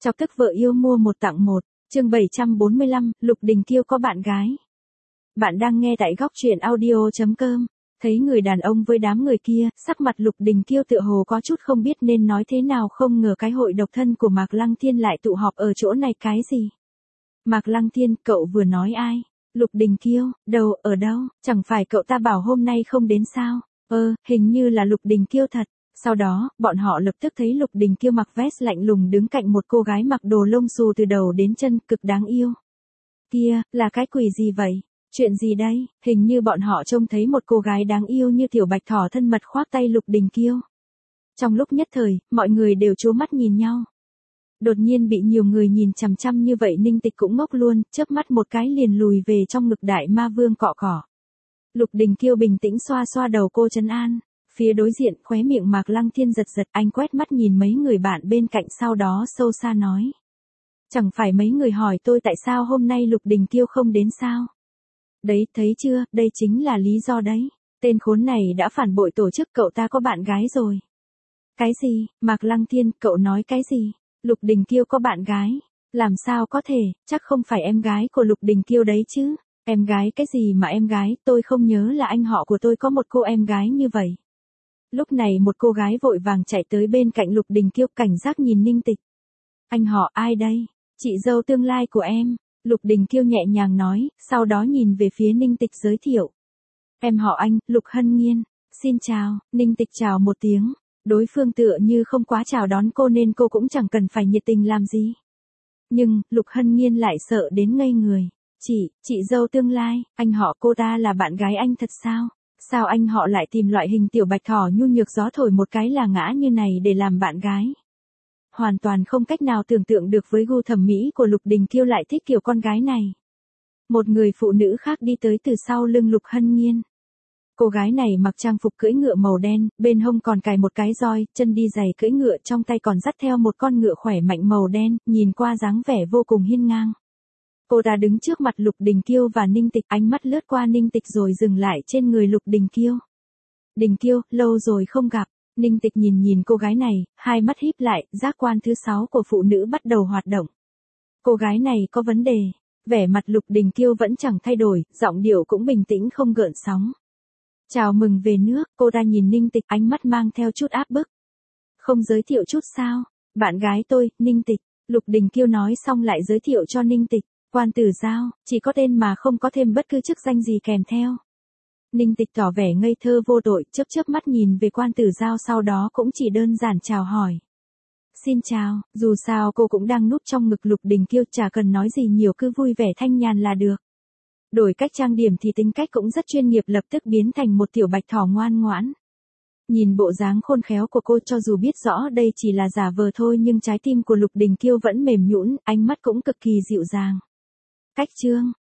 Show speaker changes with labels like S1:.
S1: Chọc tức vợ yêu mua một tặng một, chương 745, Lục Đình Kiêu có bạn gái. Bạn đang nghe tại góc truyện audio.com. Thấy người đàn ông với đám người kia, sắc mặt Lục Đình Kiêu tựa hồ có chút không biết nên nói thế nào, không ngờ cái hội độc thân của Mạc Lăng Thiên lại tụ họp ở chỗ này cái gì. Mạc Lăng Thiên, cậu vừa nói ai? Lục Đình Kiêu, ở đâu, chẳng phải cậu ta bảo hôm nay không đến sao? Hình như là Lục Đình Kiêu thật. Sau đó, bọn họ lập tức thấy Lục Đình Kiêu mặc vest lạnh lùng đứng cạnh một cô gái mặc đồ lông xù từ đầu đến chân, cực đáng yêu. Kia, là cái quỷ gì vậy? Chuyện gì đây? Hình như bọn họ trông thấy một cô gái đáng yêu như tiểu bạch thỏ thân mật khoác tay Lục Đình Kiêu. Trong lúc nhất thời, mọi người đều trố mắt nhìn nhau. Đột nhiên bị nhiều người nhìn chằm chằm như vậy, Ninh Tịch cũng ngốc luôn, chớp mắt một cái liền lùi về trong ngực đại ma vương cọ cỏ. Lục Đình Kiêu bình tĩnh xoa xoa đầu cô trấn an. Phía đối diện, khóe miệng Mạc Lăng Thiên giật giật, anh quét mắt nhìn mấy người bạn bên cạnh, sau đó sâu xa nói. Chẳng phải mấy người hỏi tôi tại sao hôm nay Lục Đình Kiêu không đến sao? Đấy, thấy chưa, đây chính là lý do đấy. Tên khốn này đã phản bội tổ chức, cậu ta có bạn gái rồi. Cái gì? Mạc Lăng Thiên, cậu nói cái gì? Lục Đình Kiêu có bạn gái? Làm sao có thể, chắc không phải em gái của Lục Đình Kiêu đấy chứ? Em gái cái gì mà em gái, tôi không nhớ là anh họ của tôi có một cô em gái như vậy. Lúc này một cô gái vội vàng chạy tới bên cạnh Lục Đình Kiêu, cảnh giác nhìn Ninh Tịch. Anh họ ai đây? Chị dâu tương lai của em. Lục Đình Kiêu nhẹ nhàng nói, sau đó nhìn về phía Ninh Tịch giới thiệu. Em họ anh, Lục Hân Nhiên. Xin chào. Ninh Tịch chào một tiếng. Đối phương tựa như không quá chào đón cô nên cô cũng chẳng cần phải nhiệt tình làm gì. Nhưng, Lục Hân Nhiên lại sợ đến ngây người. Chị dâu tương lai, anh họ cô ta là bạn gái anh thật sao? Sao anh họ lại tìm loại hình tiểu bạch thỏ nhu nhược gió thổi một cái là ngã như này để làm bạn gái? Hoàn toàn không cách nào tưởng tượng được với gu thẩm mỹ của Lục Đình Kiêu lại thích kiểu con gái này. Một người phụ nữ khác đi tới từ sau lưng Lục Hân Nhiên. Cô gái này mặc trang phục cưỡi ngựa màu đen, bên hông còn cài một cái roi, chân đi giày cưỡi ngựa, trong tay còn dắt theo một con ngựa khỏe mạnh màu đen, nhìn qua dáng vẻ vô cùng hiên ngang. Cô ta đứng trước mặt Lục Đình Kiêu và Ninh Tịch, ánh mắt lướt qua Ninh Tịch rồi dừng lại trên người Lục Đình Kiêu. Đình Kiêu, lâu rồi không gặp. Ninh Tịch nhìn cô gái này, hai mắt híp lại, giác quan thứ 6 của phụ nữ bắt đầu hoạt động. Cô gái này có vấn đề. Vẻ mặt Lục Đình Kiêu vẫn chẳng thay đổi, giọng điệu cũng bình tĩnh không gợn sóng. Chào mừng về nước, cô ta nhìn Ninh Tịch, ánh mắt mang theo chút áp bức. Không giới thiệu chút sao? Bạn gái tôi, Ninh Tịch. Lục Đình Kiêu nói xong lại giới thiệu cho Ninh Tịch. Quan Tử Giao, chỉ có tên mà không có thêm bất cứ chức danh gì kèm theo. Ninh Tịch tỏ vẻ ngây thơ vô tội, chớp mắt nhìn về Quan Tử Giao, sau đó cũng chỉ đơn giản chào hỏi. Xin chào, dù sao cô cũng đang núp trong ngực Lục Đình Kiêu, chả cần nói gì nhiều, cứ vui vẻ thanh nhàn là được. Đổi cách trang điểm thì tính cách cũng rất chuyên nghiệp, lập tức biến thành một tiểu bạch thỏ ngoan ngoãn. Nhìn bộ dáng khôn khéo của cô, cho dù biết rõ đây chỉ là giả vờ thôi nhưng trái tim của Lục Đình Kiêu vẫn mềm nhũn, ánh mắt cũng cực kỳ dịu dàng. Cách trương,